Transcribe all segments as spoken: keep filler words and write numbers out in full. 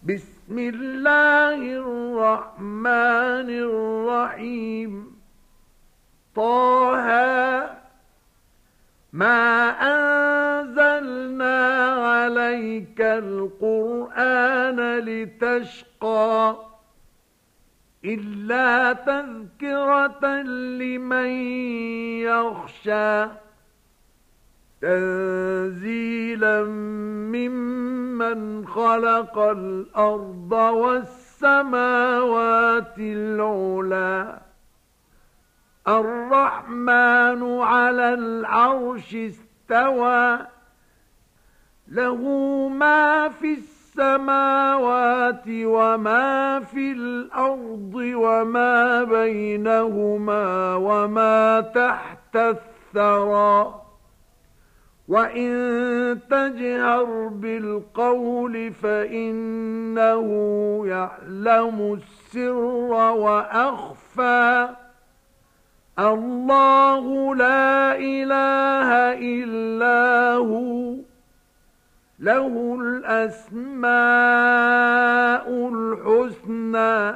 بسم الله الرحمن الرحيم. طه ما أنزلنا عليك القرآن لتشقى إلا تذكرة لمن يخشى تنزيلا ممن خلق الأرض والسماوات العلى الرحمن على العرش استوى له ما في السماوات وما في الأرض وما بينهما وما تحت الثرى وإن تجهر بالقول فإنه يعلم السر وأخفى الله لا إله إلا هو له الأسماء الحسنى.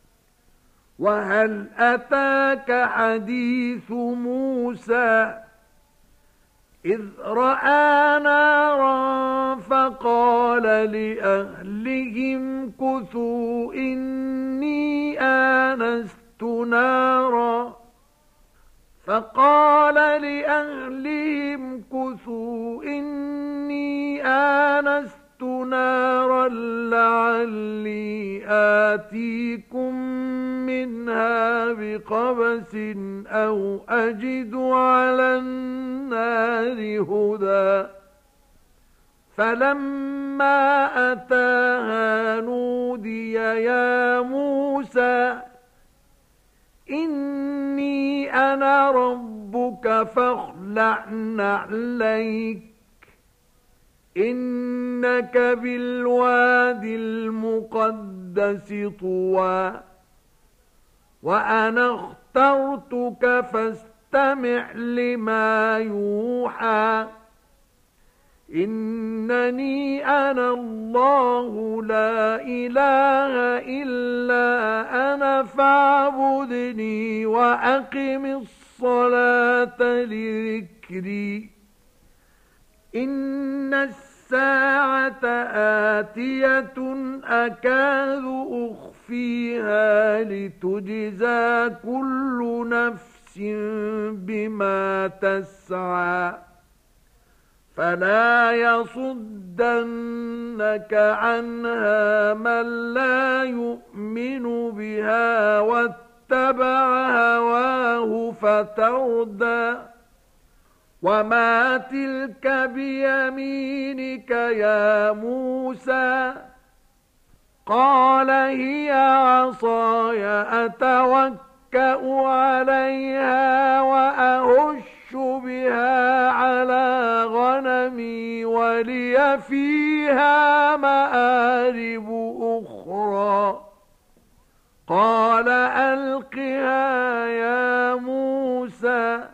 وهل أتاك حديث موسى إذ رأى نارا فقال لأهلهم كثوا إني آنست نارا فقال لأهلهم كثوا إني آنست نارا لعلي آتيكم منها بقبس أو أجد على النار هدى فلما أتاها نودي يا موسى إني أنا ربك فاخلع نعليك إنك بالوادي المقدس طوى وأنا اخترتك فاستمع لما يوحى إنني أنا الله لا إله إلا أنا فاعبدني وأقم الصلاة لذكري إن الساعة آتية أكاد أخفيها لتجزى كل نفس بما تسعى فلا يصدنك عنها من لا يؤمن بها واتبع هواه فتردى وما تلك بيمينك يا موسى قال هي عصاي أتوكأ عليها وأهش بها على غنمي ولي فيها مآرب أخرى قال ألقها يا موسى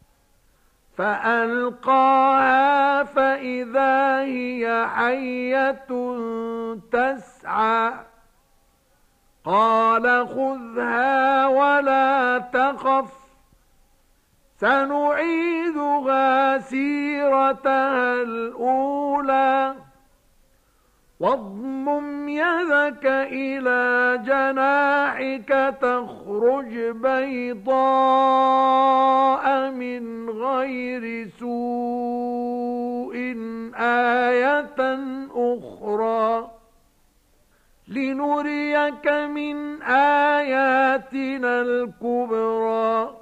فألقاها فإذا هي حية تسعى قال خذها ولا تخف سنعيدها سيرتها الأولى واضمم يدك إلى جناحك تخرج بيضاء من غير سوء آية أخرى لنريك من آياتنا الكبرى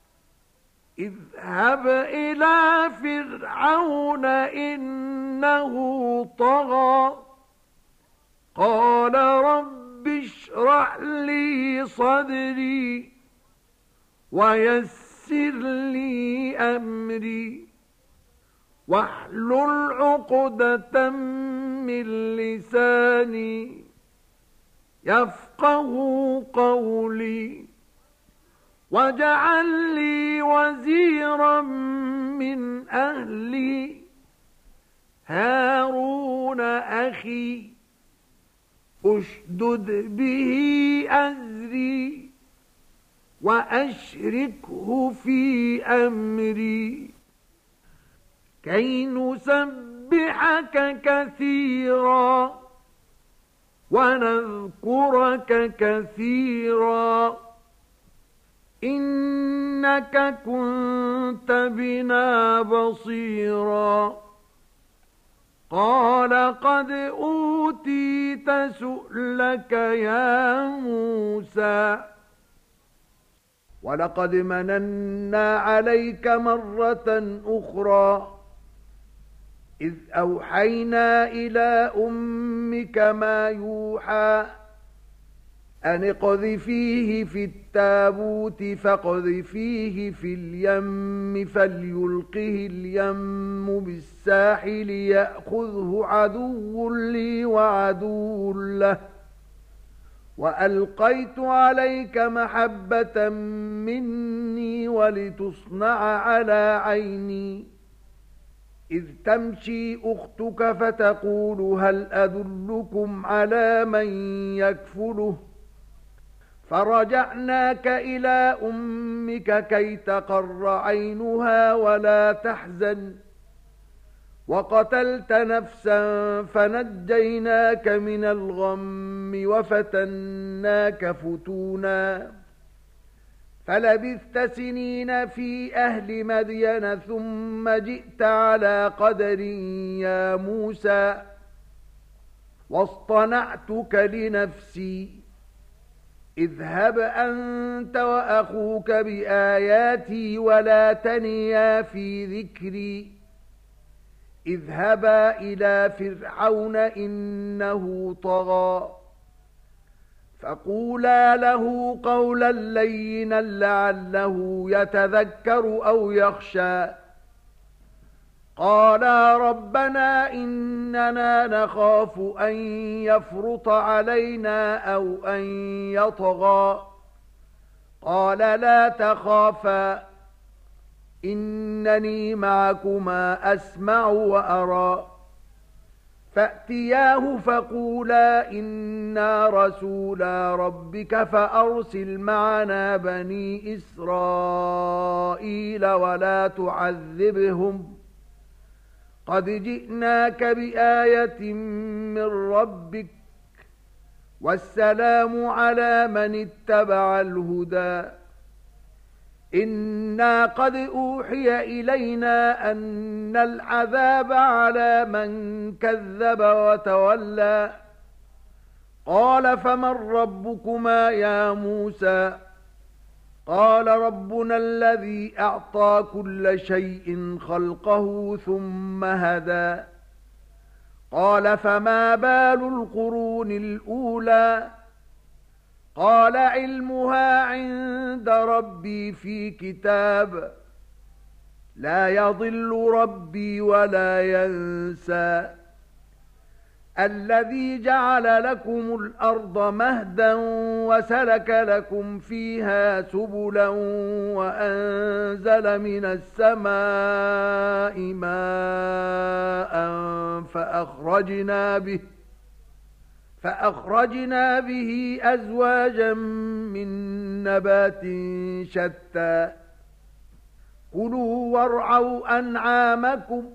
اذهب إلى فرعون إنه طغى قال رب اشرح لي صدري ويسر لي أمري واحلل عقدة من لساني يفقه قولي واجعل لي وزيرا من أهلي هارون أخي أشدد به أزري وأشركه في أمري كي نسبحك كثيرا ونذكرك كثيرا إنك كنت بنا بصيرا قال قد أوتيت سؤلك يا موسى ولقد مننا عليك مرة أخرى إذ أوحينا إلى أمك ما يوحى أن اقذفيه في التابوت فاقذفيه في اليم فليلقه اليم بالساحل يأخذه عدو لي وعدو له وألقيت عليك محبة مني ولتصنع على عيني إذ تمشي أختك فتقول هل أدلكم على من يكفله فرجعناك إلى أمك كي تقر عينها ولا تحزن وقتلت نفسا فنجيناك من الغم وفتناك فتونا فلبثت سنين في أهل مدين ثم جئت على قدر يا موسى واصطنعتك لنفسي اذهب أنت وأخوك بآياتي ولا تنيا في ذكري اذهبا إلى فرعون إنه طغى فقولا له قولا لينا لعله يتذكر أو يخشى قالا ربنا إننا نخاف أن يفرط علينا أو أن يطغى قال لا تخافا إنني معكما أسمع وأرى فأتياه فقولا إنا رسولا ربك فأرسل معنا بني إسرائيل ولا تعذبهم قد جئناك بآية من ربك والسلام على من اتبع الهدى إنا قد أوحي إلينا أن العذاب على من كذب وتولى قال فمن ربكما يا موسى قال ربنا الذي أعطى كل شيء خلقه ثم هدى قال فما بال القرون الأولى قال علمها عند ربي في كتاب لا يضل ربي ولا ينسى الذي جعل لكم الأرض مهدا وسلك لكم فيها سبلا وأنزل من السماء ماء فأخرجنا به فأخرجنا به أزواجا من نبات شتى كلوا وارعوا أنعامكم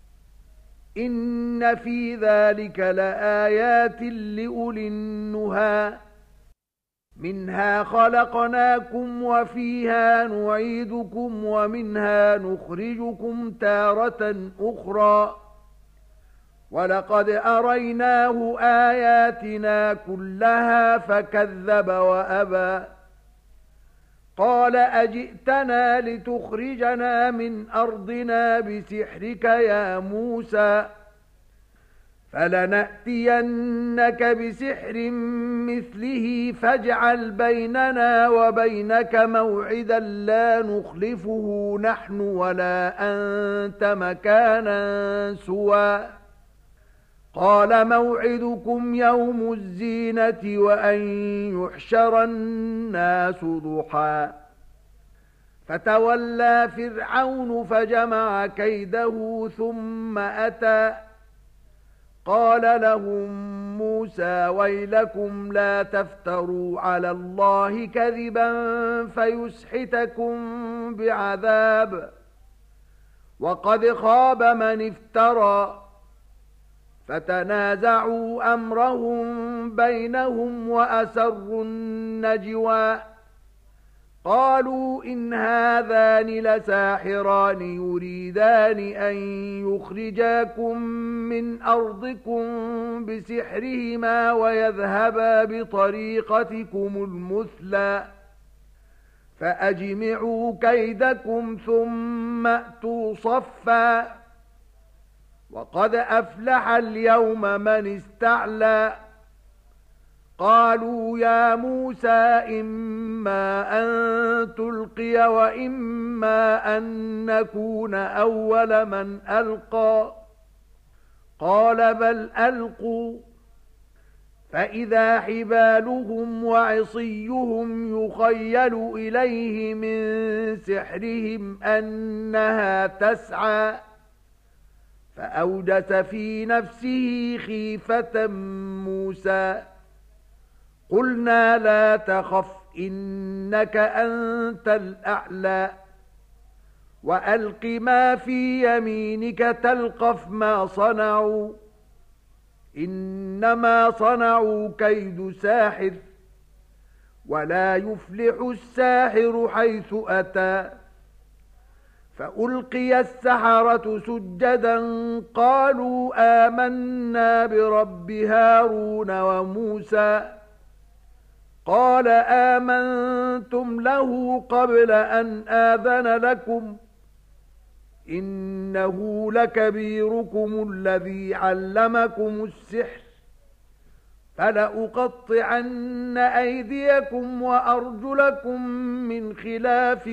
إن في ذلك لآيات لأولي النهى منها خلقناكم وفيها نعيدكم ومنها نخرجكم تارة أخرى ولقد أريناه آياتنا كلها فكذب وأبى قال أجئتنا لتخرجنا من أرضنا بسحرك يا موسى فلنأتينك بسحر مثله فاجعل بيننا وبينك موعدا لا نخلفه نحن ولا أنت مكانا سوى قال موعدكم يوم الزينة وأن يحشر الناس ضحى فتولى فرعون فجمع كيده ثم أتى قال لهم موسى ويلكم لا تفتروا على الله كذبا فيسحتكم بعذاب وقد خاب من افترى فتنازعوا أمرهم بينهم وأسروا النجوى قالوا إن هذان لساحران يريدان أن يخرجاكم من أرضكم بسحرهما ويذهبا بطريقتكم المثلى فأجمعوا كيدكم ثم أتوا صفا وقد أفلح اليوم من استعلى قالوا يا موسى إما أن تلقي وإما أن نكون أول من ألقى قال بل ألقوا فإذا حبالهم وعصيهم يخيل إليه من سحرهم أنها تسعى فأوجس في نفسه خيفة موسى قلنا لا تخف إنك أنت الأعلى وألق ما في يمينك تلقف ما صنعوا إنما صنعوا كيد ساحر ولا يفلح الساحر حيث أتى فألقي السحرة سجدا قالوا آمنا برب هارون وموسى قال آمنتم له قبل أن آذن لكم إنه لكبيركم الذي علمكم السحر فلأقطعن أيديكم وأرجلكم من خلاف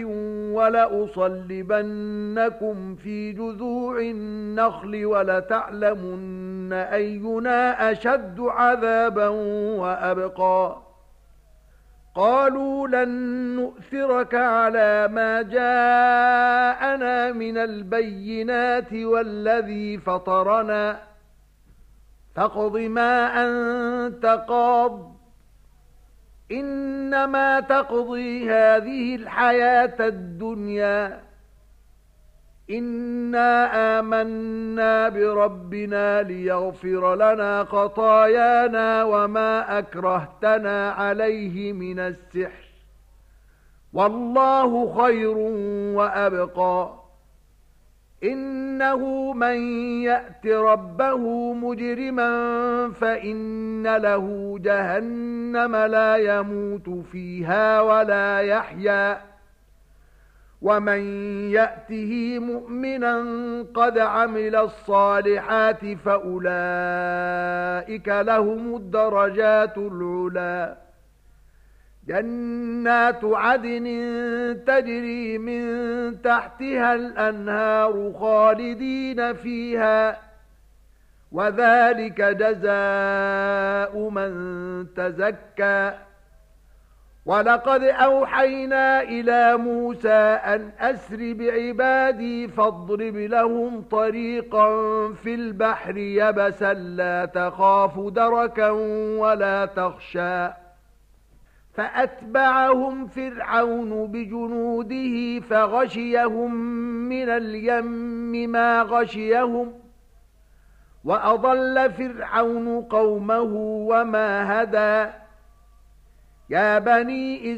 ولأصلبنكم في جذوع النخل ولتعلمن أينا أشد عذابا وأبقى قالوا لن نؤثرك على ما جاءنا من البينات والذي فطرنا فاقض ما أنت قاض إنما تقضي هذه الحياة الدنيا إنا آمنا بربنا ليغفر لنا خطايانا وما أكرهتنا عليه من السحر والله خير وأبقى إنه من يأت ربه مجرما فإن له جهنم لا يموت فيها ولا يحيا ومن يأته مؤمنا قد عمل الصالحات فأولئك لهم الدرجات العلا جنات عدن تجري من تحتها الأنهار خالدين فيها وذلك جزاء من تزكى ولقد أوحينا إلى موسى أن أسر بعبادي فاضرب لهم طريقا في البحر يبسا لا تخاف دركا ولا تخشى فأتبعهم فرعون بجنوده فغشيهم من اليم ما غشيهم وأضل فرعون قومه وما هدى يا بني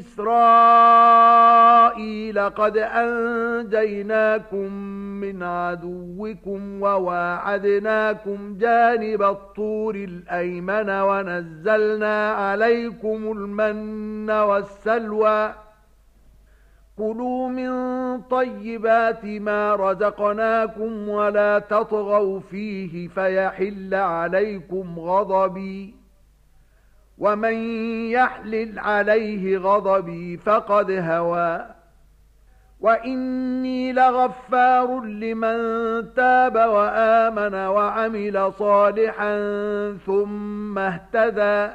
إسرائيل قد أنجيناكم من عدوكم وواعدناكم جانب الطور الأيمن ونزلنا عليكم المن والسلوى كلوا من طيبات ما رزقناكم ولا تطغوا فيه فيحل عليكم غضبي ومن يحلل عليه غضبي فقد هوى وإني لغفار لمن تاب وآمن وعمل صالحا ثم اهتدى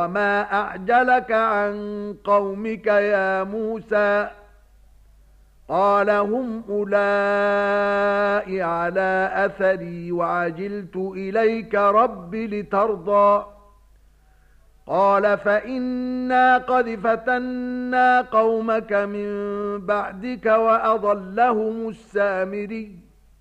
وما أعجلك عن قومك يا موسى قال هم أولئك على أثري وعجلت إليك رب لترضى قال فإنا قد فتنا قومك من بعدك وأضلهم السامري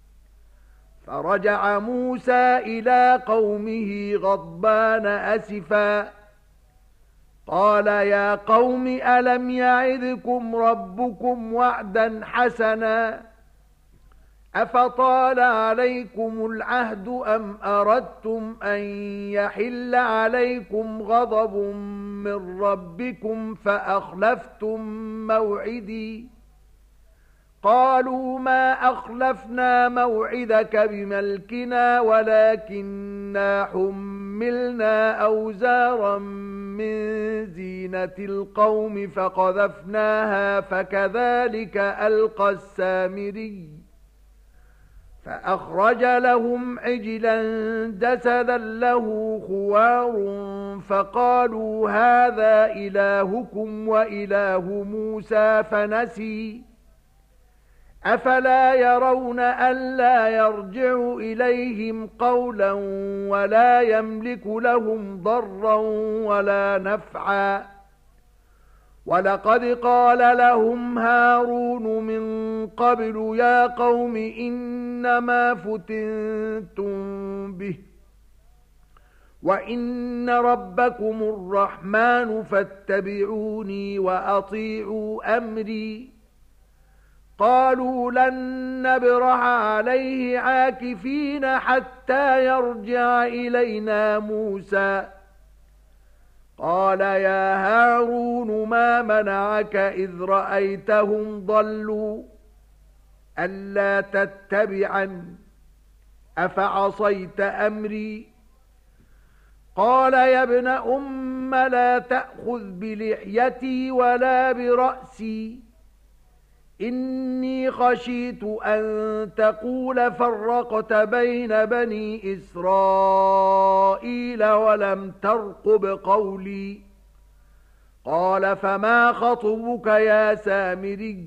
فرجع موسى إلى قومه غضبان أسفا قال يا قوم ألم يعدكم ربكم وعدا حسنا أفطال عليكم العهد أم أردتم أن يحل عليكم غضب من ربكم فأخلفتم موعدي قالوا ما أخلفنا موعدك بملكنا ولكننا حملنا أوزارا من زينة القوم فقذفناها فكذلك ألقى السامري فأخرج لهم عجلا جسدا له خوار فقالوا هذا إلهكم وإله موسى فنسي أفلا يرون ألا يرجع إليهم قولا ولا يملك لهم ضرا ولا نفعا ولقد قال لهم هارون من قبل يا قوم إنما فتنتم به وإن ربكم الرحمن فاتبعوني وأطيعوا أمري قالوا لن نبرح عليه عاكفين حتى يرجع إلينا موسى قال يا هارون ما منعك إذ رأيتهم ضلوا ألا تتبعن أفعصيت أمري قال يا ابن أم لا تأخذ بلحيتي ولا برأسي إني خشيت أن تقول فرقت بين بني إسرائيل ولم ترقب قولي قال فما خطبك يا سامري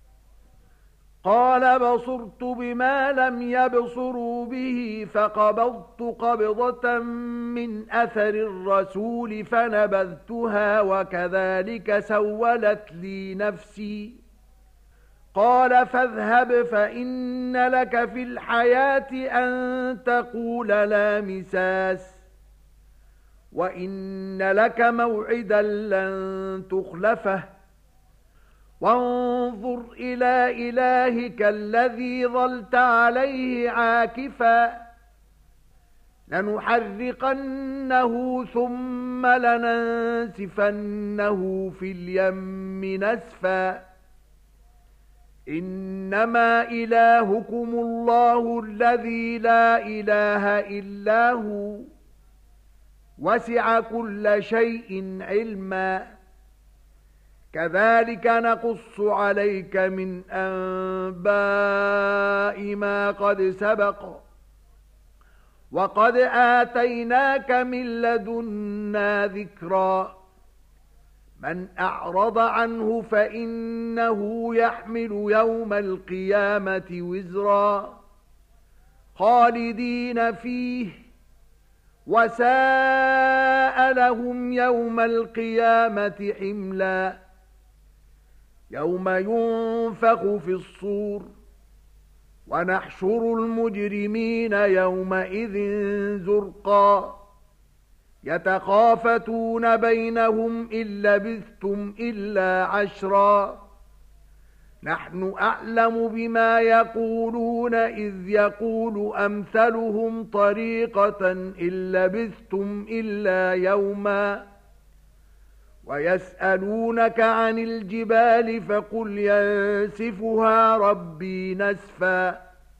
قال بصرت بما لم يبصروا به فقبضت قبضة من أثر الرسول فنبذتها وكذلك سولت لي نفسي قال فاذهب فإن لك في الحياة أن تقول لا مساس وإن لك موعدا لن تخلفه وانظر إلى إلهك الذي ظلت عليه عاكفا لنحرقنه ثم لننسفنه في اليم نسفا إنما إلهكم الله الذي لا إله إلا هو وسع كل شيء علما كذلك نقص عليك من أنباء ما قد سبق وقد آتيناك من لدنا ذكرا من أعرض عنه فإنه يحمل يوم القيامة وزرا خالدين فيه وساء لهم يوم القيامة حملا يوم ينفخ في الصور ونحشر المجرمين يومئذ زرقا يتخافتون بينهم إن لبثتم إلا عشرا نحن أعلم بما يقولون إذ يقول أمثلهم طريقة إن لبثتم إلا يوما ويسألونك عن الجبال فقل ينسفها ربي نسفا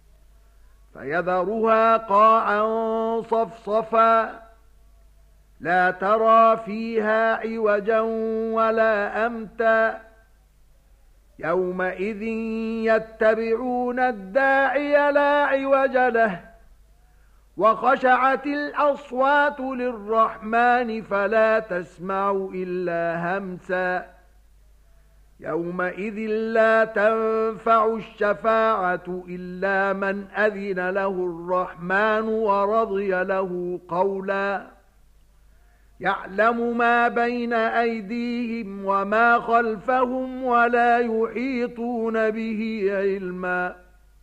فيذرها قاعا صفصفا لا ترى فيها عوجا ولا أمتا يومئذ يتبعون الداعي لا عوج له وخشعت الأصوات للرحمن فلا تسمع إلا همسا يومئذ لا تنفع الشفاعة إلا من أذن له الرحمن ورضي له قولا يعلم ما بين أيديهم وما خلفهم ولا يحيطون به علما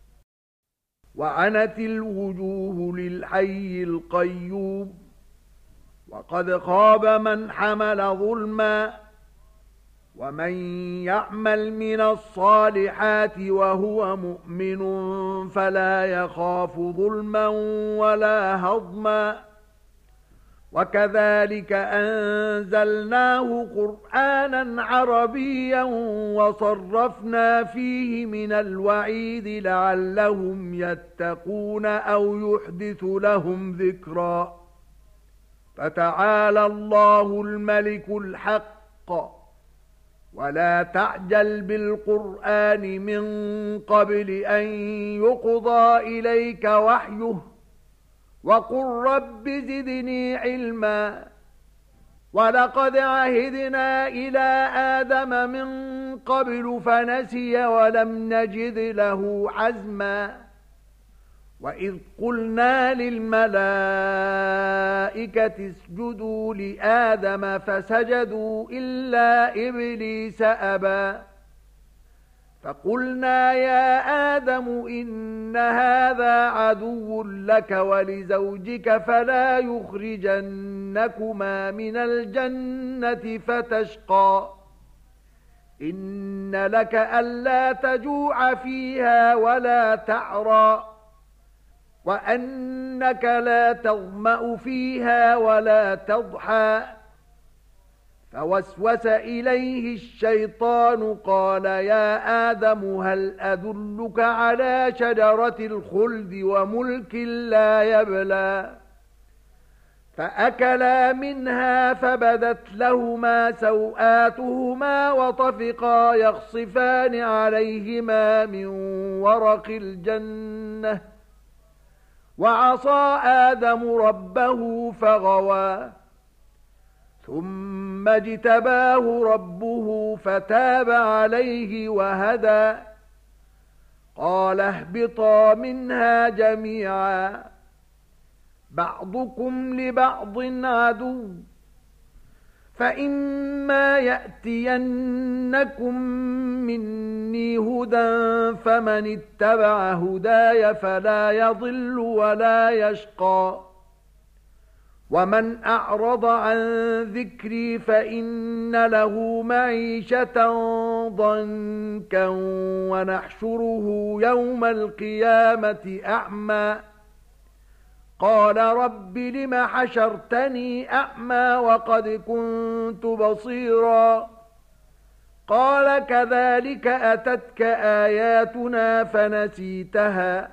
وعنت الوجوه للحي القيوم وقد خاب من حمل ظلما ومن يعمل من الصالحات وهو مؤمن فلا يخاف ظلما ولا هضما وكذلك أنزلناه قرآنا عربيا وصرفنا فيه من الوعيد لعلهم يتقون أو يحدث لهم ذكرا فتعالى الله الملك الحق ولا تعجل بالقرآن من قبل أن يقضى إليك وحيه وقل رب زدني علما ولقد عهدنا إلى آدم من قبل فنسي ولم نجد له عزما وإذ قلنا للملائكة اسجدوا لآدم فسجدوا إلا إبليس أبى فقلنا يا آدم إن هذا عدو لك ولزوجك فلا يخرجنكما من الجنة فتشقى إن لك ألا تجوع فيها ولا تعرى وأنك لا تظمأ فيها ولا تضحى فوسوس إليه الشيطان قال يا آدم هل أدلك على شجرة الخلد وملك لا يبلى فأكلا منها فبدت لهما سوآتهما وطفقا يخصفان عليهما من ورق الجنة وعصى آدم ربه فغوى ثم اجتباه ربه فتاب عليه وهدى قال اهبطا منها جميعا بعضكم لبعض عدو فإما يأتينكم مني هدى فمن اتبع هداي فلا يضل ولا يشقى ومن أعرض عن ذكري فإن له معيشة ضنكا ونحشره يوم القيامة أعمى قال رب لم حشرتني أعمى وقد كنت بصيرا قال كذلك أتتك آياتنا فنسيتها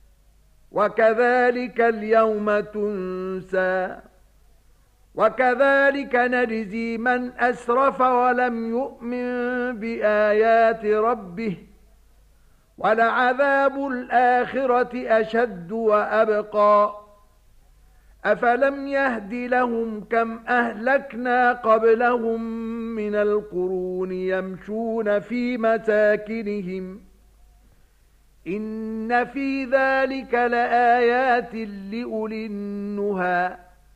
وكذلك اليوم تنسى وكذلك نجزي من أسرف ولم يؤمن بآيات ربه ولعذاب الآخرة أشد وأبقى أفلم يهد لهم كم أهلكنا قبلهم من القرون يمشون في مساكنهم إن في ذلك لآيات لأولي النهى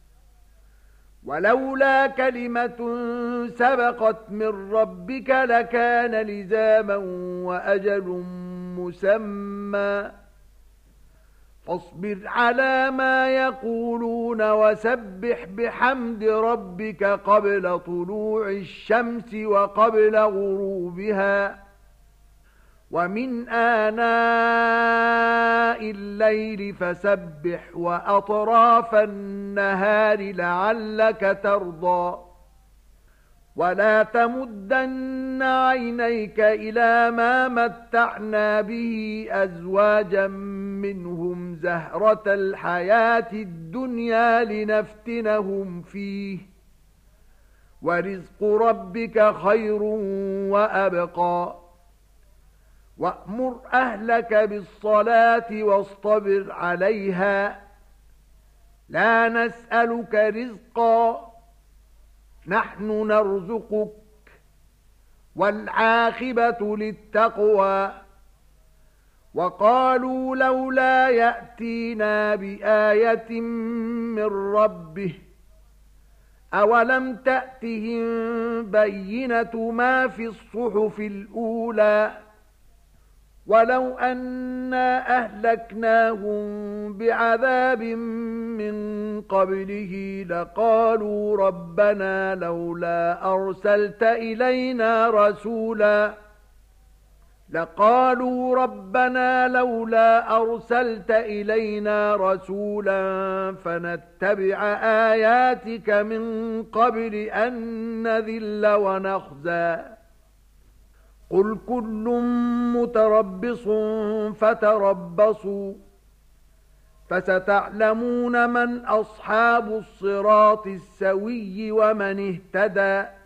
ولولا كلمة سبقت من ربك لكان لزاما وأجل مسمى فاصبر على ما يقولون وسبح بحمد ربك قبل طلوع الشمس وقبل غروبها ومن آناء الليل فسبح وأطراف النهار لعلك ترضى ولا تمدن عينيك إلى ما متعنا به أزواجا منهم زهرة الحياة الدنيا لنفتنهم فيه ورزق ربك خير وأبقى وأمر أهلك بالصلاة واصطبر عليها لا نسألك رزقا نحن نرزقك والعاقبة للتقوى وقالوا لولا يأتينا بآية من ربه أولم تأتهم بينة ما في الصحف الأولى ولو أنا أهلكناهم بعذاب من قبله لقالوا ربنا لولا أرسلت إلينا رسولا لقالوا ربنا لولا أرسلت إلينا رسولا فنتبع آياتك من قبل أن نذل ونخزى قل كل متربص فتربصوا فستعلمون من أصحاب الصراط السوي ومن اهتدى